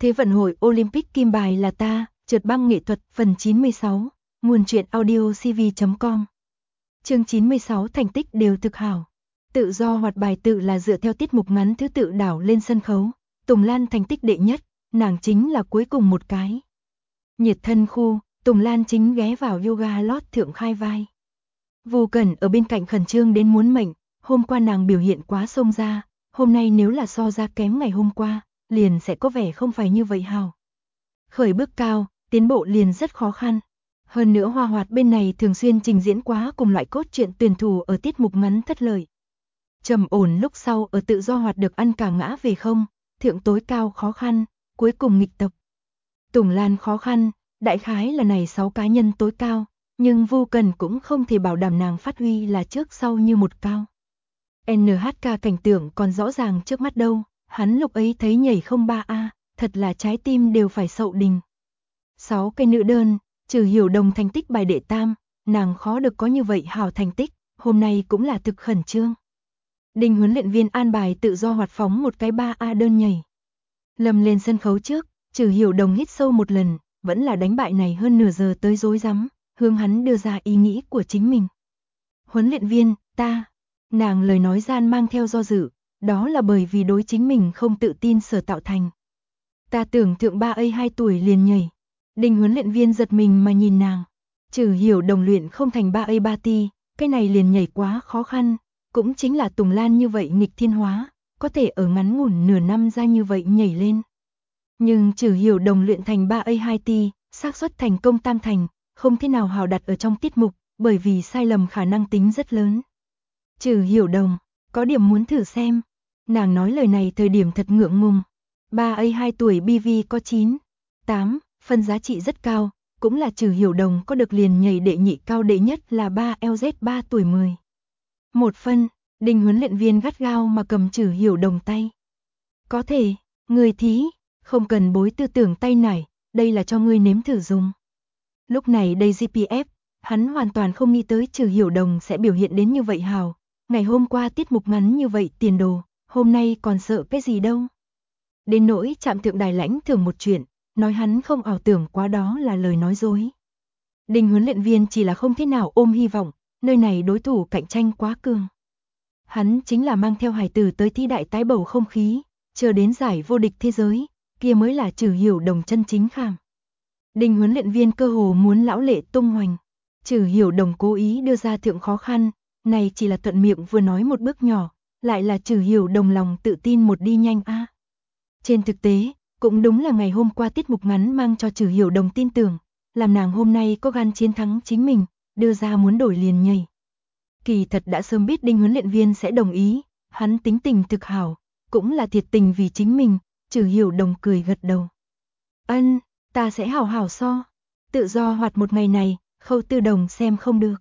Thế vận hội Olympic kim bài là ta, trượt băng nghệ thuật phần 96, nguồn truyện audio cv.com. Chương 96 thành tích đều thực hảo. Tự do hoạt bài tự là dựa theo tiết mục ngắn thứ tự đảo lên sân khấu, Tùng Lan thành tích đệ nhất, nàng chính là cuối cùng một cái. Nhiệt thân khu, Tùng Lan chính ghé vào yoga lót thượng khai vai. Vô Cẩn ở bên cạnh khẩn trương đến muốn mệnh, hôm qua nàng biểu hiện quá xông ra, hôm nay nếu là so ra kém ngày hôm qua, liền sẽ có vẻ không phải như vậy hào. Khởi bước cao, tiến bộ liền rất khó khăn. Hơn nữa Hoa Hoạt bên này thường xuyên trình diễn quá cùng loại cốt truyện tuyển thủ ở tiết mục ngắn thất lợi. Trầm ổn lúc sau ở tự do hoạt được ăn cả ngã về không, thượng tối cao khó khăn, cuối cùng nghịch tập. Tùng Lan khó khăn, đại khái là này 6 cá nhân tối cao, nhưng Vô Cần cũng không thể bảo đảm nàng phát huy là trước sau như một cao. NHK cảnh tượng còn rõ ràng trước mắt đâu, hắn lúc ấy thấy nhảy 03A, thật là trái tim đều phải sậu đình. 6 cây nữ đơn, trừ Hiểu Đồng thành tích bài đệ tam, nàng khó được có như vậy hảo thành tích, hôm nay cũng là thực khẩn trương. Đinh huấn luyện viên an bài tự do hoạt phóng một cái 3A đơn nhảy. Lâm lên sân khấu trước, trừ Hiểu Đồng hít sâu một lần, vẫn là đánh bại này hơn nửa giờ tới rối rắm, hướng hắn đưa ra ý nghĩ của chính mình. Huấn luyện viên, nàng lời nói gian mang theo do dự, đó là bởi vì đối chính mình không tự tin sở tạo thành. Ta tưởng thượng 3A 2 tuổi liền nhảy. Đinh huấn luyện viên giật mình mà nhìn nàng. Trừ Hiểu Đồng luyện không thành 3A 3 ti, cái này liền nhảy quá khó khăn, cũng chính là Tùng Lan như vậy nghịch thiên hóa, có thể ở ngắn ngủn nửa năm ra như vậy nhảy lên. Nhưng Trừ Hiểu Đồng luyện thành 3A 2 ti, xác suất thành công tam thành, không thế nào hào đặt ở trong tiết mục, bởi vì sai lầm khả năng tính rất lớn. Trừ Hiểu Đồng, có điểm muốn thử xem. Nàng nói lời này thời điểm thật ngượng ngùng. 3A 2 tuổi BV có 9, 8, phân giá trị rất cao, cũng là Trừ Hiểu Đồng có được liền nhảy đệ nhị cao đệ nhất là 3LZ 3 tuổi 10. 1 phân, Đinh huấn luyện viên gắt gao mà cầm Trừ Hiểu Đồng tay. Có thể, người thí, không cần bối tư tưởng tay nải, đây là cho ngươi nếm thử dùng. Lúc này đây GPF, hắn hoàn toàn không nghĩ tới Trừ Hiểu Đồng sẽ biểu hiện đến như vậy hào. Ngày hôm qua tiết mục ngắn như vậy tiền đồ, hôm nay còn sợ cái gì đâu. Đến nỗi Trạm Thượng Đài lãnh thưởng một chuyện, nói hắn không ảo tưởng quá đó là lời nói dối. Đinh huấn luyện viên chỉ là không thế nào ôm hy vọng, nơi này đối thủ cạnh tranh quá cường. Hắn chính là mang theo hài tử tới thi đại tái bầu không khí, chờ đến giải vô địch thế giới, kia mới là Trừ Hiểu Đồng chân chính khảm. Đinh huấn luyện viên cơ hồ muốn lão lệ tung hoành. Trừ Hiểu Đồng cố ý đưa ra thượng khó khăn, này chỉ là thuận miệng vừa nói một bước nhỏ, lại là Trừ Hiểu Đồng lòng tự tin một đi nhanh a. Trên thực tế, cũng đúng là ngày hôm qua tiết mục ngắn mang cho Trừ Hiểu Đồng tin tưởng, làm nàng hôm nay có gan chiến thắng chính mình, đưa ra muốn đổi liền nhảy. Kỳ thật đã sớm biết Đinh huấn luyện viên sẽ đồng ý, hắn tính tình thực hảo, cũng là thiệt tình vì chính mình, Trừ Hiểu Đồng cười gật đầu. Ân, ta sẽ hảo hảo so. Tự do hoạt một ngày này, Khâu Tư Đồng xem không được.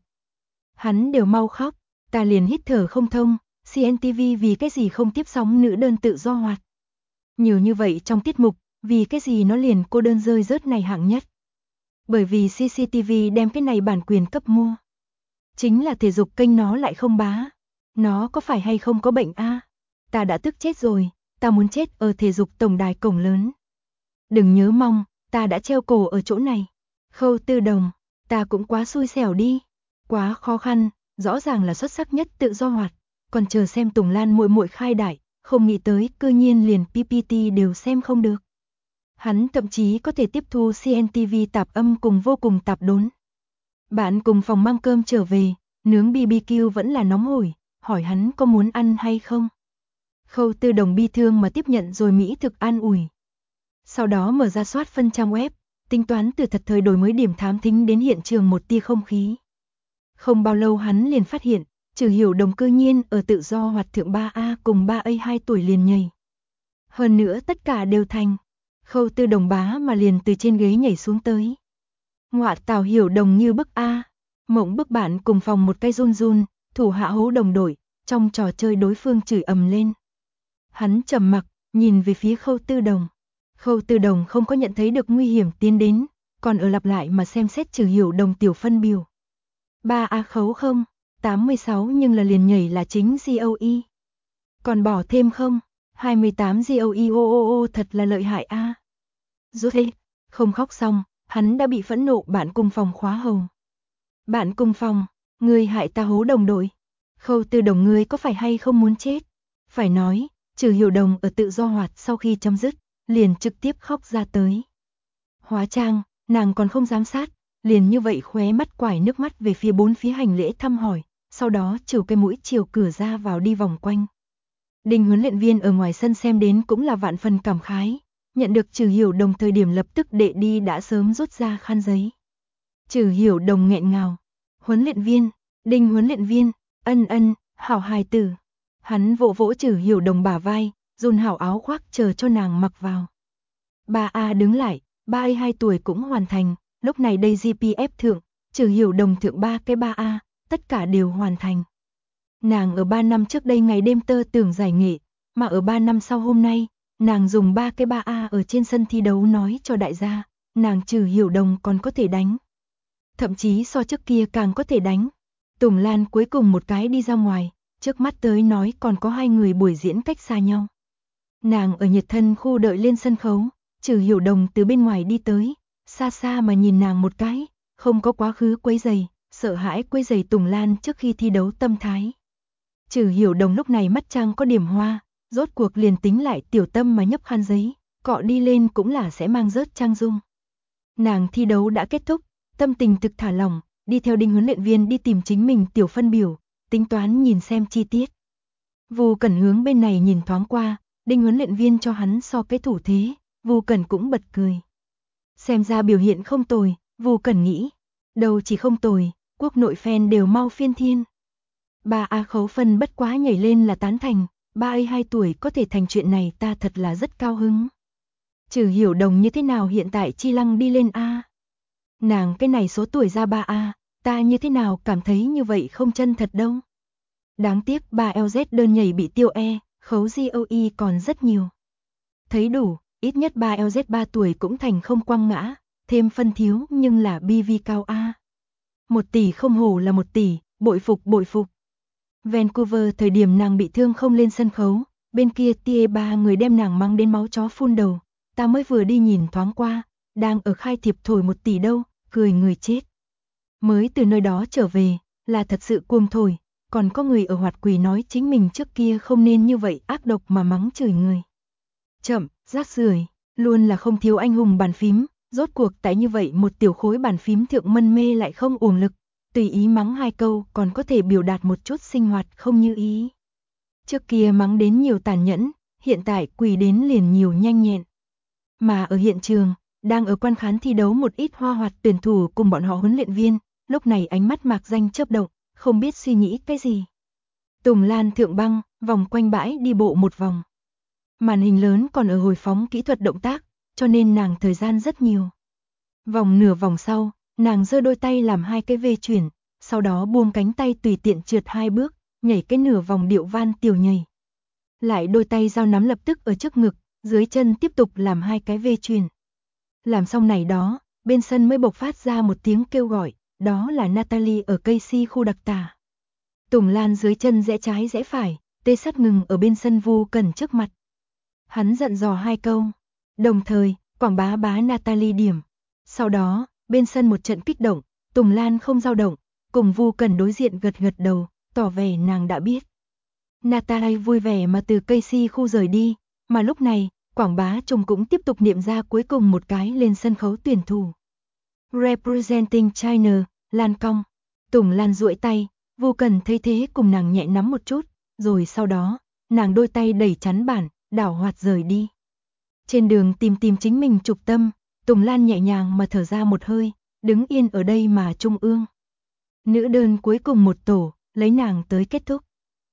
Hắn đều mau khóc, ta liền hít thở không thông, CNTV vì cái gì không tiếp sóng nữ đơn tự do hoạt. Nhiều như vậy trong tiết mục, vì cái gì nó liền cô đơn rơi rớt này hạng nhất. Bởi vì CCTV đem cái này bản quyền cấp mua. Chính là thể dục kênh nó lại không bá. Nó có phải hay không có bệnh a? Ta đã tức chết rồi, ta muốn chết ở thể dục tổng đài cổng lớn. Đừng nhớ mong, ta đã treo cổ ở chỗ này. Khâu Tư Đồng, ta cũng quá xui xẻo đi. Quá khó khăn, rõ ràng là xuất sắc nhất tự do hoạt. Còn chờ xem Tùng Lan muội muội khai đại, không nghĩ tới cư nhiên liền PPT đều xem không được. Hắn thậm chí có thể tiếp thu CNTV tạp âm cùng vô cùng tạp đốn. Bạn cùng phòng mang cơm trở về, nướng BBQ vẫn là nóng hổi, hỏi hắn có muốn ăn hay không. Khâu Tư Đồng bi thương mà tiếp nhận rồi mỹ thực an ủi. Sau đó mở ra soát phân trang web, tính toán từ thật thời đổi mới điểm thám thính đến hiện trường một tia không khí. Không bao lâu hắn liền phát hiện, Trừ Hiểu Đồng cư nhiên ở tự do hoạt thượng 3A cùng 3A 2 tuổi liền nhảy. Hơn nữa tất cả đều thành. Khâu Tư Đồng bá mà liền từ trên ghế nhảy xuống tới. Ngọa tào Hiểu Đồng như bức A. Mộng bức bạn cùng phòng một cái run run, thủ hạ hố đồng đội, trong trò chơi đối phương chửi ầm lên. Hắn trầm mặc, nhìn về phía Khâu Tư Đồng. Khâu Tư Đồng không có nhận thấy được nguy hiểm tiến đến, còn ở lặp lại mà xem xét Trừ Hiểu Đồng tiểu phân biểu. 3A khấu không? 86 nhưng là liền nhảy là chính GOE. Còn bỏ thêm không? 28 GOE thật là lợi hại a. Rút hết, không khóc xong, hắn đã bị phẫn nộ bạn cùng phòng khóa hầu. Bạn cùng phòng, ngươi hại ta hố đồng đội. Khâu Tư Đồng ngươi có phải hay không muốn chết? Phải nói, Trừ Hiểu Đồng ở tự do hoạt sau khi chấm dứt, liền trực tiếp khóc ra tới. Hóa trang, nàng còn không dám sát, liền như vậy khóe mắt quải nước mắt về phía bốn phía hành lễ thăm hỏi, sau đó chiều cái mũi chiều cửa ra vào đi vòng quanh. Đinh huấn luyện viên ở ngoài sân xem đến cũng là vạn phần cảm khái, nhận được Trừ Hiểu Đồng thời điểm lập tức đệ đi đã sớm rút ra khăn giấy. Trừ Hiểu Đồng nghẹn ngào, huấn luyện viên, Đinh huấn luyện viên, ân, hảo hài tử. Hắn vỗ vỗ Trừ Hiểu Đồng bả vai, dùn hảo áo khoác chờ cho nàng mặc vào. Ba A đứng lại, ba ấy 2 tuổi cũng hoàn thành, lúc này đây GPF thượng, Trừ Hiểu Đồng thượng 3 cái 3A, tất cả đều hoàn thành. Nàng ở 3 năm trước đây ngày đêm tơ tưởng giải nghệ, mà ở 3 năm sau hôm nay, nàng dùng 3 cái 3A ở trên sân thi đấu nói cho đại gia, nàng Trừ Hiểu Đồng còn có thể đánh. Thậm chí so trước kia càng có thể đánh. Tùng Lan cuối cùng một cái đi ra ngoài, trước mắt tới nói còn có 2 người buổi diễn cách xa nhau. Nàng ở nhiệt thân khu đợi lên sân khấu, Trừ Hiểu Đồng từ bên ngoài đi tới, xa xa mà nhìn nàng một cái, không có quá khứ quấy giày, sợ hãi quấy giày Tùng Lan trước khi thi đấu tâm thái. Trừ Hiểu Đồng lúc này mắt trang có điểm hoa, rốt cuộc liền tính lại tiểu tâm mà nhấp khăn giấy, cọ đi lên cũng là sẽ mang rớt trang dung. Nàng thi đấu đã kết thúc, tâm tình thực thả lỏng, đi theo Đinh huấn luyện viên đi tìm chính mình tiểu phân biểu, tính toán nhìn xem chi tiết. Vu Cẩn hướng bên này nhìn thoáng qua, Đinh huấn luyện viên cho hắn so cái thủ thế, Vu Cẩn cũng bật cười. Xem ra biểu hiện không tồi, Vu Cẩn nghĩ, đâu chỉ không tồi, quốc nội fan đều mau phiên thiên. Ba A Khấu Phân bất quá nhảy lên là tán thành, ba ấy 2 tuổi có thể thành chuyện này ta thật là rất cao hứng. Trừ Hiểu Đồng như thế nào hiện tại chi lăng đi lên A. Nàng cái này số tuổi ra 3A, ta như thế nào cảm thấy như vậy không chân thật đâu. Đáng tiếc 3LZ đơn nhảy bị tiêu E, khấu GOE còn rất nhiều. Thấy đủ, ít nhất 3LZ 3 tuổi cũng thành không quăng ngã, thêm phân thiếu nhưng là BV cao A. 1 tỷ không hổ là 1 tỷ, bội phục. Vancouver thời điểm nàng bị thương không lên sân khấu, bên kia tia 3 người đem nàng mắng đến máu chó phun đầu, ta mới vừa đi nhìn thoáng qua, đang ở khai thiệp thổi 1 tỷ đâu, cười người chết. Mới từ nơi đó trở về, là thật sự cuồng thổi, còn có người ở hoạt quỷ nói chính mình trước kia không nên như vậy ác độc mà mắng chửi người. Chậm, rác rưởi, luôn là không thiếu anh hùng bàn phím, rốt cuộc tại như vậy một tiểu khối bàn phím thượng mân mê lại không uổng lực, tùy ý mắng 2 câu còn có thể biểu đạt một chút sinh hoạt không như ý. Trước kia mắng đến nhiều tàn nhẫn, hiện tại quỳ đến liền nhiều nhanh nhẹn. Mà ở hiện trường, đang ở quan khán thi đấu một ít hoa hoạt tuyển thủ cùng bọn họ huấn luyện viên, lúc này ánh mắt mạc danh chớp động, không biết suy nghĩ cái gì. Tùng Lan thượng băng, vòng quanh bãi đi bộ một vòng. Màn hình lớn còn ở hồi phóng kỹ thuật động tác, cho nên nàng thời gian rất nhiều. Vòng nửa vòng sau, nàng giơ đôi tay làm 2 cái vê chuyển, sau đó buông cánh tay tùy tiện trượt 2 bước, nhảy cái nửa vòng điệu van tiểu nhảy. Lại đôi tay giao nắm lập tức ở trước ngực, dưới chân tiếp tục làm 2 cái vê chuyển. Làm xong này đó, bên sân mới bộc phát ra một tiếng kêu gọi, đó là Natalie ở Casey khu đặc tả. Tùng Lan dưới chân rẽ trái rẽ phải, tê sắt ngừng ở bên sân Vu Cẩn trước mặt. Hắn dặn dò 2 câu, đồng thời quảng bá Natalie điểm. Sau đó, bên sân một trận kích động, Tùng Lan không dao động, cùng Vu Cẩn đối diện gật gật đầu, tỏ vẻ nàng đã biết. Natalie vui vẻ mà từ Casey khu rời đi, mà lúc này, quảng bá trùng cũng tiếp tục niệm ra cuối cùng một cái lên sân khấu tuyển thủ. Representing China, Lan Cong. Tùng Lan duỗi tay, Vu Cẩn thấy thế cùng nàng nhẹ nắm một chút, rồi sau đó, nàng đôi tay đẩy chắn bản, đảo hoạt rời đi. Trên đường tìm chính mình trục tâm, Tùng Lan nhẹ nhàng mà thở ra một hơi, đứng yên ở đây mà trung ương. Nữ đơn cuối cùng một tổ, lấy nàng tới kết thúc.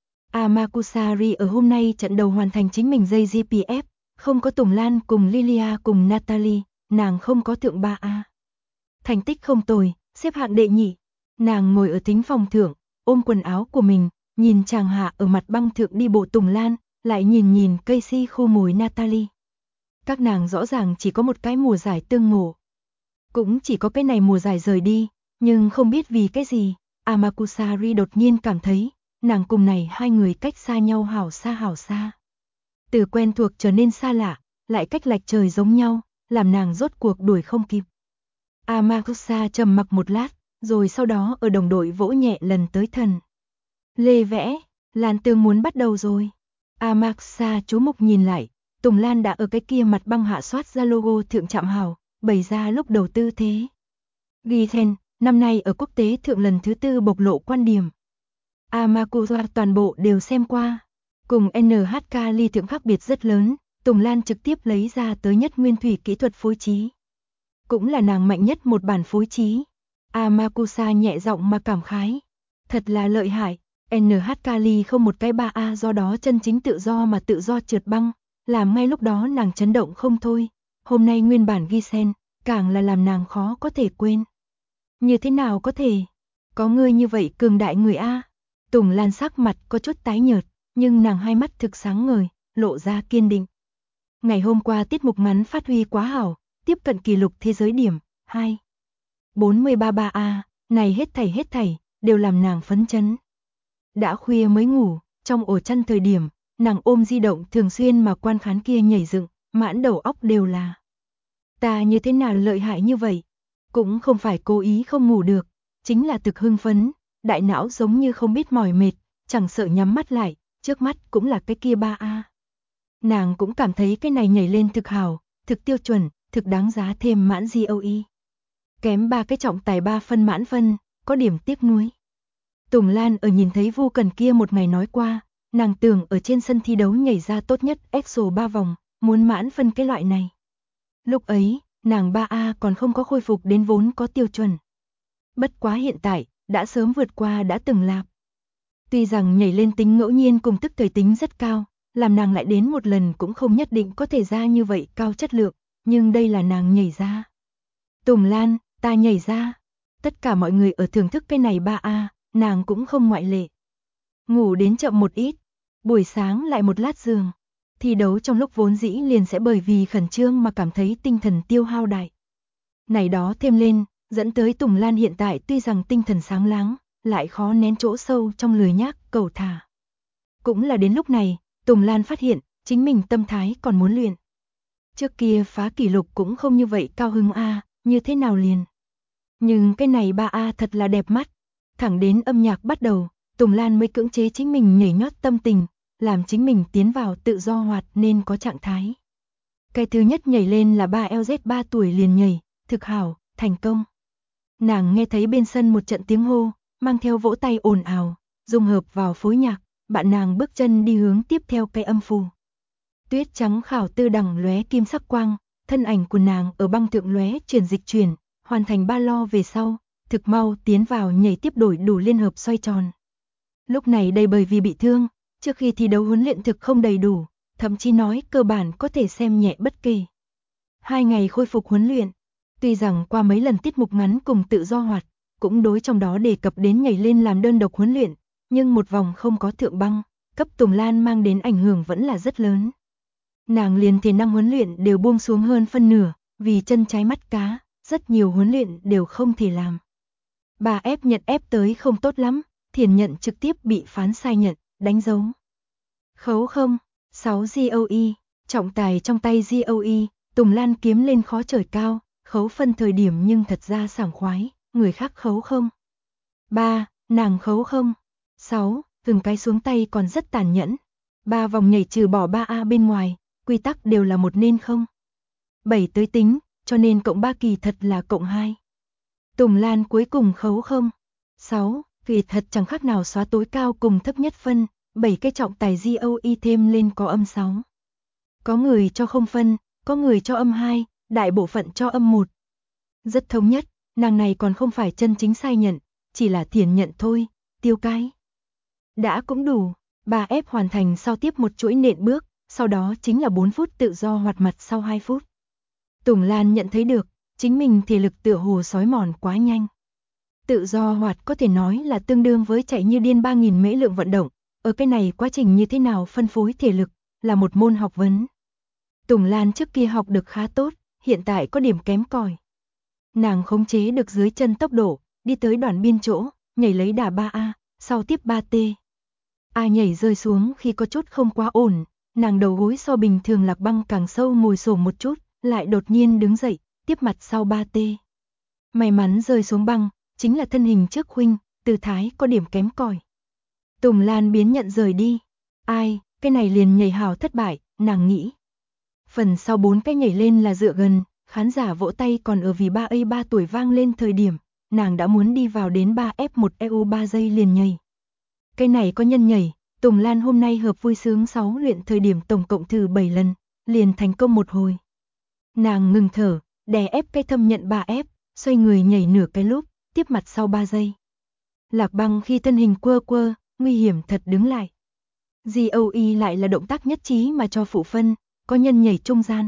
Amakusari ở hôm nay trận đầu hoàn thành chính mình dây GPF, không có Tùng Lan cùng Lilia cùng Natalie, nàng không có thượng 3A. Thành tích không tồi, xếp hạng đệ nhị. Nàng ngồi ở thính phòng thượng, ôm quần áo của mình, nhìn chàng hạ ở mặt băng thượng đi bộ Tùng Lan, lại nhìn Casey khu mùi Natalie. Các nàng rõ ràng chỉ có một cái mùa giải tương ngộ. Cũng chỉ có cái này mùa giải rời đi, nhưng không biết vì cái gì, Amakusari đột nhiên cảm thấy, nàng cùng này 2 người cách xa nhau hảo xa. Từ quen thuộc trở nên xa lạ, lại cách lệch trời giống nhau, làm nàng rốt cuộc đuổi không kịp. Amakusa trầm mặc một lát, rồi sau đó ở đồng đội vỗ nhẹ lần tới thần. Lê vẽ, Lan Tương muốn bắt đầu rồi. Amakusa chú mục nhìn lại, Tùng Lan đã ở cái kia mặt băng hạ soát ra logo thượng trạm hào, bày ra lúc đầu tư thế. Ghi then, năm nay ở quốc tế thượng lần thứ 4 bộc lộ quan điểm. Amakusa toàn bộ đều xem qua. Cùng NHK ly thượng khác biệt rất lớn, Tùng Lan trực tiếp lấy ra tới nhất nguyên thủy kỹ thuật phối trí. Cũng là nàng mạnh nhất một bản phối trí. Amakusa nhẹ giọng mà cảm khái. Thật là lợi hại, NHK ly không một cái 3A do đó chân chính tự do mà tự do trượt băng, làm ngay lúc đó nàng chấn động không thôi. Hôm nay nguyên bản ghi sen, càng là làm nàng khó có thể quên. Như thế nào có thể? Có ngươi như vậy cường đại người A. Tùng Lan sắc mặt có chút tái nhợt, nhưng nàng hai mắt thực sáng ngời, lộ ra kiên định. Ngày hôm qua tiết mục ngắn phát huy quá hảo, tiếp cận kỷ lục thế giới điểm, 2.43.3A, này hết thảy, đều làm nàng phấn chấn. Đã khuya mới ngủ, trong ổ chăn thời điểm, nàng ôm di động thường xuyên mà quan khán kia nhảy dựng, mãn đầu óc đều là. Ta như thế nào lợi hại như vậy? Cũng không phải cố ý không ngủ được, chính là thực hưng phấn, đại não giống như không biết mỏi mệt, chẳng sợ nhắm mắt lại, trước mắt cũng là cái kia 3A. Nàng cũng cảm thấy cái này nhảy lên thực hảo, thực tiêu chuẩn, thực đáng giá thêm mãn GOE. Kém 3 cái trọng tài 3 phân mãn phân, có điểm tiếc nuối. Tùng Lan ở nhìn thấy Vu Cần kia một ngày nói qua, nàng tưởng ở trên sân thi đấu nhảy ra tốt nhất EXO 3 vòng, muốn mãn phân cái loại này. Lúc ấy, nàng 3A còn không có khôi phục đến vốn có tiêu chuẩn. Bất quá hiện tại, đã sớm vượt qua đã từng lạp. Tuy rằng nhảy lên tính ngẫu nhiên cùng tức thời tính rất cao, làm nàng lại đến một lần cũng không nhất định có thể ra như vậy cao chất lượng, nhưng đây là nàng nhảy ra. Tùng Lan, ta nhảy ra. Tất cả mọi người ở thưởng thức cái này 3A, nàng cũng không ngoại lệ. Ngủ đến chậm một ít, buổi sáng lại một lát giường. Thi đấu trong lúc vốn dĩ liền sẽ bởi vì khẩn trương mà cảm thấy tinh thần tiêu hao đại. Này đó thêm lên, dẫn tới Tùng Lan hiện tại tuy rằng tinh thần sáng láng, lại khó nén chỗ sâu trong lười nhác, cầu thả. Cũng là đến lúc này, Tùng Lan phát hiện, chính mình tâm thái còn muốn luyện. Trước kia phá kỷ lục cũng không như vậy cao hứng A, như thế nào liền. Nhưng cái này 3A thật là đẹp mắt. Thẳng đến âm nhạc bắt đầu, Tùng Lan mới cưỡng chế chính mình nhảy nhót tâm tình, làm chính mình tiến vào tự do hoạt nên có trạng thái. Cái thứ nhất nhảy lên là 3LZ 3 tuổi liền nhảy, thực hảo, thành công. Nàng nghe thấy bên sân một trận tiếng hô, mang theo vỗ tay ồn ào, dung hợp vào phối nhạc, bạn nàng bước chân đi hướng tiếp theo cây âm phù. Tuyết trắng khảo tư đằng lóe kim sắc quang, thân ảnh của nàng ở băng thượng lóe chuyển dịch chuyển, hoàn thành 3 lo về sau, thực mau tiến vào nhảy tiếp đổi đủ liên hợp xoay tròn. Lúc này đây bởi vì bị thương, trước khi thi đấu huấn luyện thực không đầy đủ, thậm chí nói cơ bản có thể xem nhẹ bất kể. 2 ngày khôi phục huấn luyện, tuy rằng qua mấy lần tiết mục ngắn cùng tự do hoạt, cũng đối trong đó đề cập đến nhảy lên làm đơn độc huấn luyện, nhưng một vòng không có thượng băng, cấp Tùng Lan mang đến ảnh hưởng vẫn là rất lớn. Nàng liền thể năng huấn luyện đều buông xuống hơn phân nửa, vì chân trái mắt cá, rất nhiều huấn luyện đều không thể làm. Bà ép nhận ép tới không tốt lắm, Thiền Nhận trực tiếp bị phán sai nhận, đánh dấu. Khấu không, 6 GOE, trọng tài trong tay GOE, Tùng Lan kiếm lên khó trời cao, khấu phân thời điểm nhưng thật ra sảng khoái, người khác khấu không. 3, nàng khấu không. 6, từng cái xuống tay còn rất tàn nhẫn. 3 vòng nhảy trừ bỏ 3A bên ngoài, quy tắc đều là một nên không. 7 tới tính, cho nên cộng 3 kỳ thật là cộng 2. Tùng Lan cuối cùng khấu không. 6, vì thật chẳng khác nào xóa tối cao cùng thấp nhất phân, 7 cái trọng tài GOE thêm lên có âm 6. Có người cho không phân, có người cho âm 2, đại bộ phận cho âm 1. Rất thống nhất, nàng này còn không phải chân chính sai nhận, chỉ là Thiền Nhận thôi, tiêu cái. Đã cũng đủ, 3F hoàn thành sau tiếp một chuỗi nện bước, sau đó chính là 4 phút tự do hoạt mặt sau 2 phút. Tùng Lan nhận thấy được, chính mình thể lực tựa hồ sói mòn quá nhanh. Tự do hoạt có thể nói là tương đương với chạy như điên 3.000 mễ lượng vận động, ở cái này quá trình như thế nào phân phối thể lực, là một môn học vấn. Tùng Lan trước kia học được khá tốt, hiện tại có điểm kém cỏi. Nàng khống chế được dưới chân tốc độ, đi tới đoạn biên chỗ, nhảy lấy đà 3A, sau tiếp 3T. A nhảy rơi xuống khi có chút không quá ổn, nàng đầu gối so bình thường lạc băng càng sâu ngồi xổm một chút, lại đột nhiên đứng dậy, tiếp mặt sau 3T. May mắn rơi xuống băng, chính là thân hình trước huynh, tư thái có điểm kém cỏi. Tùng Lan biến nhận rời đi. Ai, cái này liền nhảy hào thất bại, nàng nghĩ. Phần sau 4 cái nhảy lên là dựa gần, khán giả vỗ tay còn ở vì 3 tuổi vang lên thời điểm, nàng đã muốn đi vào đến 3F1 EU 3 giây liền nhảy. Cái này có nhân nhảy, Tùng Lan hôm nay hợp vui sướng 6 luyện thời điểm tổng cộng thử 7 lần, liền thành công một hồi. Nàng ngừng thở, đè ép cái thâm nhận 3F, xoay người nhảy nửa cái lúc, tiếp mặt sau 3 giây. Lạc Băng khi thân hình quơ quơ, nguy hiểm thật đứng lại. GOE lại là động tác nhất trí mà cho phụ phân, có nhân nhảy trung gian.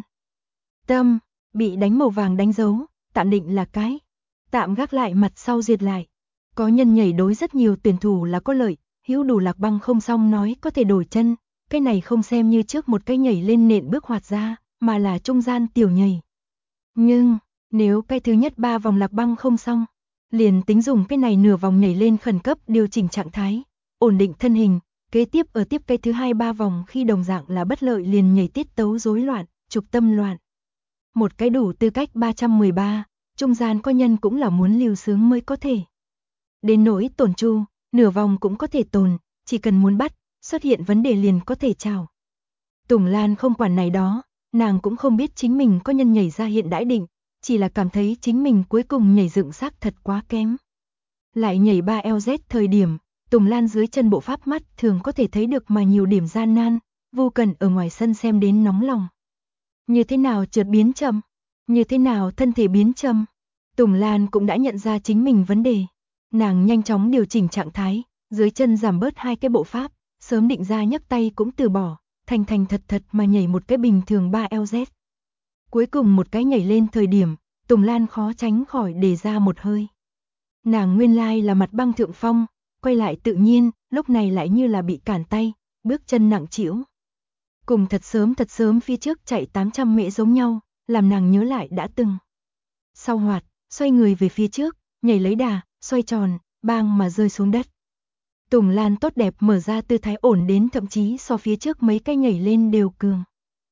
Tâm, bị đánh màu vàng đánh dấu, tạm định là cái. Tạm gác lại mặt sau duyệt lại. Có nhân nhảy đối rất nhiều tuyển thủ là có lợi, hữu đủ Lạc Băng không xong nói có thể đổi chân, cái này không xem như trước một cái nhảy lên nện bước hoạt ra, mà là trung gian tiểu nhảy. Nhưng, nếu cái thứ nhất 3 vòng Lạc Băng không xong, liền tính dùng cái này nửa vòng nhảy lên khẩn cấp điều chỉnh trạng thái, ổn định thân hình, kế tiếp ở tiếp cái thứ 2-3 vòng khi đồng dạng là bất lợi liền nhảy tiết tấu rối loạn, trục tâm loạn. Một cái đủ tư cách 313, trung gian có nhân cũng là muốn lưu sướng mới có thể. Đến nỗi tổn chu, nửa vòng cũng có thể tồn, chỉ cần muốn bắt, xuất hiện vấn đề liền có thể chào. Tùng Lan không quản này đó, nàng cũng không biết chính mình có nhân nhảy ra hiện đãi định, chỉ là cảm thấy chính mình cuối cùng nhảy dựng xác thật quá kém. Lại nhảy 3LZ thời điểm, Tùng Lan dưới chân bộ pháp mắt thường có thể thấy được mà nhiều điểm gian nan, Vô Cần ở ngoài sân xem đến nóng lòng. Như thế nào trượt biến chậm, như thế nào thân thể biến chậm. Tùng Lan cũng đã nhận ra chính mình vấn đề. Nàng nhanh chóng điều chỉnh trạng thái, dưới chân giảm bớt 2 cái bộ pháp, sớm định ra nhấc tay cũng từ bỏ, thành thật thật mà nhảy một cái bình thường 3LZ. Cuối cùng một cái nhảy lên thời điểm, Tùng Lan khó tránh khỏi đề ra một hơi. Nàng nguyên lai là mặt băng thượng phong, quay lại tự nhiên, lúc này lại như là bị cản tay, bước chân nặng trĩu. Cùng thật sớm phía trước chạy 800 mễ giống nhau, làm nàng nhớ lại đã từng. Sau hoạt, xoay người về phía trước, nhảy lấy đà, xoay tròn, bang mà rơi xuống đất. Tùng Lan tốt đẹp mở ra tư thái ổn đến thậm chí so phía trước mấy cái nhảy lên đều cường.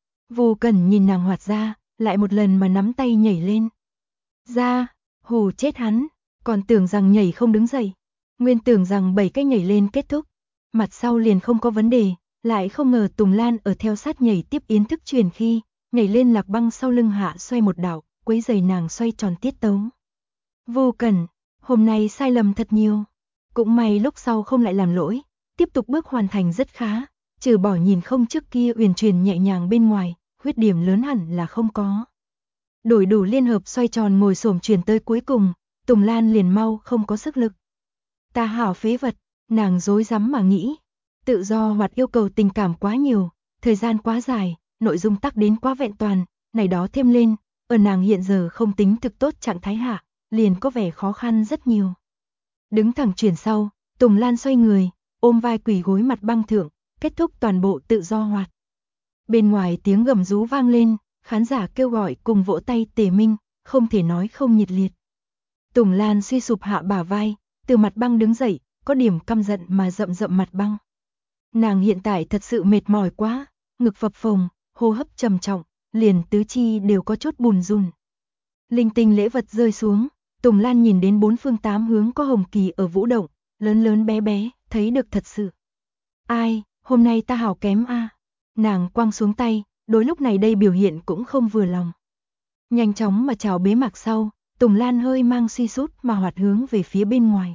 Vô Cần nhìn nàng hoạt ra, lại một lần mà nắm tay nhảy lên. Ra, hù chết hắn, còn tưởng rằng nhảy không đứng dậy. Nguyên tưởng rằng 7 cái nhảy lên kết thúc, mặt sau liền không có vấn đề, lại không ngờ Tùng Lan ở theo sát nhảy tiếp yến thức truyền khi, nhảy lên Lạc Băng sau lưng hạ xoay một đảo, quấy giày nàng xoay tròn tiết tấu. Vô Cần, hôm nay sai lầm thật nhiều, cũng may lúc sau không lại làm lỗi, tiếp tục bước hoàn thành rất khá, trừ bỏ nhìn không trước kia uyển chuyển nhẹ nhàng bên ngoài, khuyết điểm lớn hẳn là không có. Đổi đủ liên hợp xoay tròn ngồi xổm chuyển tới cuối cùng, Tùng Lan liền mau không có sức lực. Ta hảo phế vật, nàng dối rắm mà nghĩ. Tự do hoặc yêu cầu tình cảm quá nhiều, thời gian quá dài, nội dung tắc đến quá vẹn toàn, này đó thêm lên, ở nàng hiện giờ không tính thực tốt trạng thái hạ, liền có vẻ khó khăn rất nhiều. Đứng thẳng chuyển sau, Tùng Lan xoay người, ôm vai quỳ gối mặt băng thượng, kết thúc toàn bộ tự do hoạt. Bên ngoài tiếng gầm rú vang lên, khán giả kêu gọi cùng vỗ tay tề minh, không thể nói không nhiệt liệt. Tùng Lan suy sụp hạ bả vai, từ mặt băng đứng dậy, có điểm căm giận mà rậm mặt băng. Nàng hiện tại thật sự mệt mỏi quá, ngực phập phồng, hô hấp trầm trọng, liền tứ chi đều có chút bùn rùn. Linh tinh lễ vật rơi xuống, Tùng Lan nhìn đến 4 phương 8 hướng có hồng kỳ ở vũ động, lớn bé, thấy được thật sự. Ai, hôm nay ta hảo kém a. Nàng quăng xuống tay, đối lúc này đây biểu hiện cũng không vừa lòng. Nhanh chóng mà chào bế mạc sau, Tùng Lan hơi mang suy sút mà hoạt hướng về phía bên ngoài.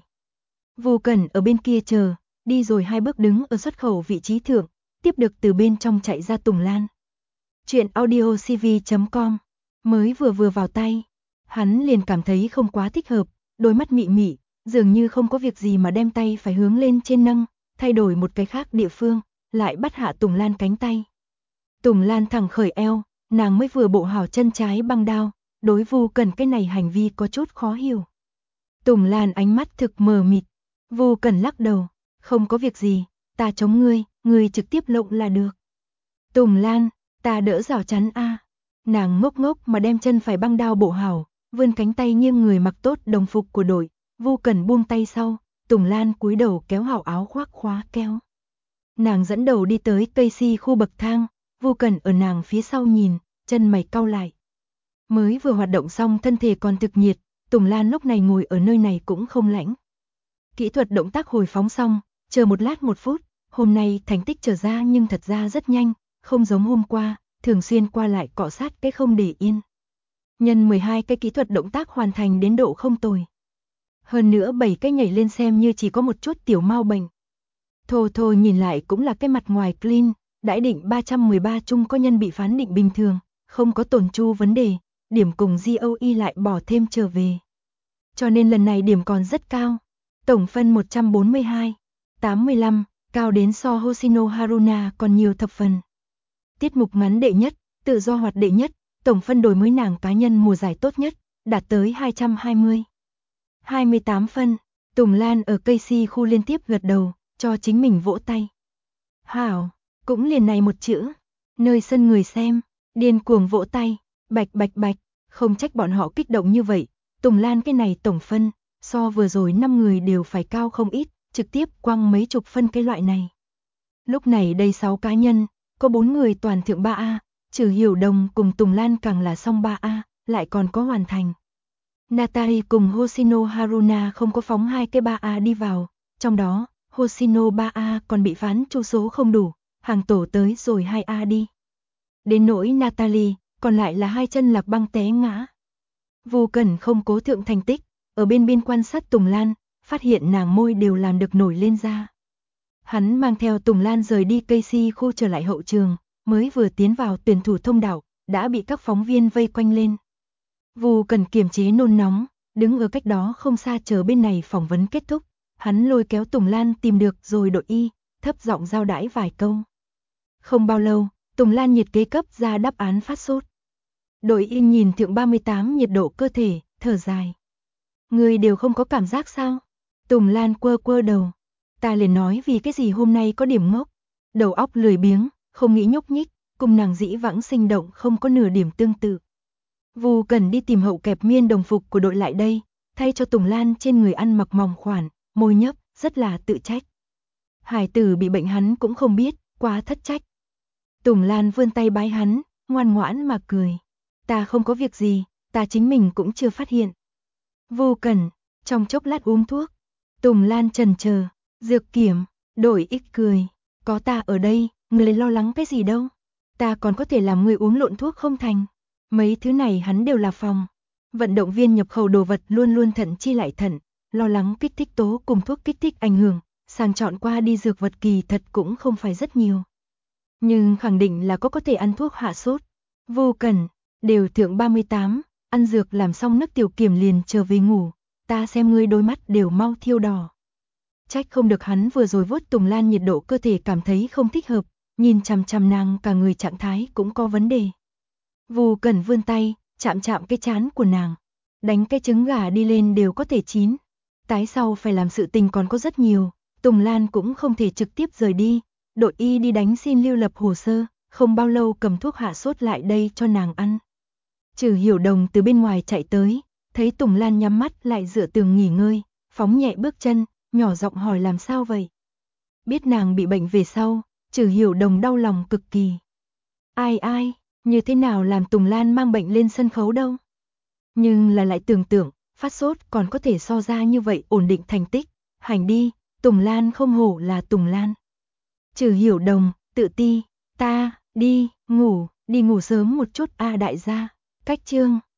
Vô Cần ở bên kia chờ, đi rồi 2 bước đứng ở xuất khẩu vị trí thượng, tiếp được từ bên trong chạy ra Tùng Lan. Chuyện audiocv.com mới vừa vào tay, hắn liền cảm thấy không quá thích hợp, đôi mắt mị, dường như không có việc gì mà đem tay phải hướng lên trên nâng, thay đổi một cái khác địa phương, lại bắt hạ Tùng Lan cánh tay. Tùng Lan thẳng khởi eo, nàng mới vừa bộ hảo chân trái băng đao, đối Vô Cần cái này hành vi có chút khó hiểu. Tùng Lan ánh mắt thực mờ mịt, Vô Cần lắc đầu, không có việc gì, ta chống ngươi trực tiếp lộng là được. Tùng Lan, ta đỡ rào chắn a. Nàng ngốc mà đem chân phải băng đao bộ hảo, vươn cánh tay nghiêng người mặc tốt đồng phục của đội, Vô Cần buông tay sau, Tùng Lan cúi đầu kéo hảo áo khoác khóa kéo. Nàng dẫn đầu đi tới cây si khu bậc thang, Vô Cần ở nàng phía sau nhìn, chân mày cau lại. Mới vừa hoạt động xong thân thể còn thực nhiệt, Tùng Lan lúc này ngồi ở nơi này cũng không lạnh. Kỹ thuật động tác hồi phóng xong, chờ 1 phút, hôm nay thành tích trở ra nhưng thật ra rất nhanh, không giống hôm qua, thường xuyên qua lại cọ sát cái không để yên. Nhân 12 cái kỹ thuật động tác hoàn thành đến độ không tồi. Hơn nữa 7 cái nhảy lên xem như chỉ có một chút tiểu mau bệnh. Thôi nhìn lại cũng là cái mặt ngoài clean, đãi định 313 chung có nhân bị phán định bình thường, không có tổn chu vấn đề, điểm cùng GOE lại bỏ thêm trở về. Cho nên lần này điểm còn rất cao, tổng phân 142,85, cao đến so Hoshino Haruna còn nhiều thập phần. Tiết mục ngắn đệ nhất, tự do hoạt đệ nhất, tổng phân đổi mới nàng cá nhân mùa giải tốt nhất, đạt tới 220,28 phân. Tùng Lan ở KC khu liên tiếp gật đầu, cho chính mình vỗ tay. Hảo, cũng liền này một chữ. Nơi sân người xem, điên cuồng vỗ tay, bạch, không trách bọn họ kích động như vậy. Tùng Lan cái này tổng phân, so vừa rồi 5 người đều phải cao không ít, trực tiếp quăng mấy chục phân cái loại này. Lúc này đây 6 cá nhân, có 4 người toàn thượng 3A, trừ Hiểu Đồng cùng Tùng Lan càng là song 3A, lại còn có hoàn thành. Natalie cùng Hoshino Haruna không có phóng 2 cái 3A đi vào, trong đó, Hoshino 3A còn bị phán chu số không đủ, hàng tổ tới rồi 2A đi. Đến nỗi Natalie, còn lại là 2 chân lạc băng té ngã. Vu Cẩn không cố thượng thành tích, ở bên biên quan sát Tùng Lan, phát hiện nàng môi đều làm được nổi lên ra. Hắn mang theo Tùng Lan rời đi KC khu trở lại hậu trường, mới vừa tiến vào tuyển thủ thông đạo, đã bị các phóng viên vây quanh lên. Vu Cẩn kiềm chế nôn nóng, đứng ở cách đó không xa chờ bên này phỏng vấn kết thúc, hắn lôi kéo Tùng Lan tìm được rồi đội y, thấp giọng giao đãi vài câu. Không bao lâu, Tùng Lan nhiệt kế cấp ra đáp án phát sốt. Đội y nhìn thượng 38 nhiệt độ cơ thể, thở dài. Người đều không có cảm giác sao? Tùng Lan quơ đầu. Ta liền nói vì cái gì hôm nay có điểm ngốc. Đầu óc lười biếng, không nghĩ nhúc nhích, cùng nàng dĩ vãng sinh động không có nửa điểm tương tự. Vu Cẩn đi tìm hậu kẹp miên đồng phục của đội lại đây, thay cho Tùng Lan trên người ăn mặc mỏng khoản, môi nhấp, rất là tự trách. Hải tử bị bệnh hắn cũng không biết, quá thất trách. Tùng Lan vươn tay bái hắn, ngoan ngoãn mà cười. Ta không có việc gì, ta chính mình cũng chưa phát hiện. Vu Cẩn, trong chốc lát uống thuốc. Tùng Lan chần chờ, dược kiểm, đổi ít cười. Có ta ở đây, người lo lắng cái gì đâu. Ta còn có thể làm người uống lộn thuốc không thành. Mấy thứ này hắn đều là phòng. Vận động viên nhập khẩu đồ vật luôn luôn thận chi lại thận, lo lắng kích thích tố cùng thuốc kích thích ảnh hưởng, sàng chọn qua đi dược vật kỳ thật cũng không phải rất nhiều. Nhưng khẳng định là có thể ăn thuốc hạ sốt. Vô cần, đều thượng 38, ăn dược làm xong nước tiểu kiểm liền trở về ngủ, ta xem ngươi đôi mắt đều mau thiêu đỏ. Trách không được hắn vừa rồi vuốt Tùng Lan nhiệt độ cơ thể cảm thấy không thích hợp, nhìn chằm chằm nàng cả người trạng thái cũng có vấn đề. Vu Cẩn vươn tay, chạm cái trán của nàng, đánh cái trứng gà đi lên đều có thể chín. Tái sau phải làm sự tình còn có rất nhiều, Tùng Lan cũng không thể trực tiếp rời đi, đội y đi đánh xin lưu lập hồ sơ, không bao lâu cầm thuốc hạ sốt lại đây cho nàng ăn. Trừ Hiểu Đồng từ bên ngoài chạy tới, thấy Tùng Lan nhắm mắt lại dựa tường nghỉ ngơi, phóng nhẹ bước chân, nhỏ giọng hỏi làm sao vậy. Biết nàng bị bệnh về sau, Trừ Hiểu Đồng đau lòng cực kỳ. Ai, như thế nào làm Tùng Lan mang bệnh lên sân khấu đâu. Nhưng là lại tưởng tượng, phát sốt còn có thể so ra như vậy ổn định thành tích, hành đi, Tùng Lan không hổ là Tùng Lan. Trừ Hiểu Đồng, tự ti, ta, đi ngủ sớm một chút a đại gia, cách chương.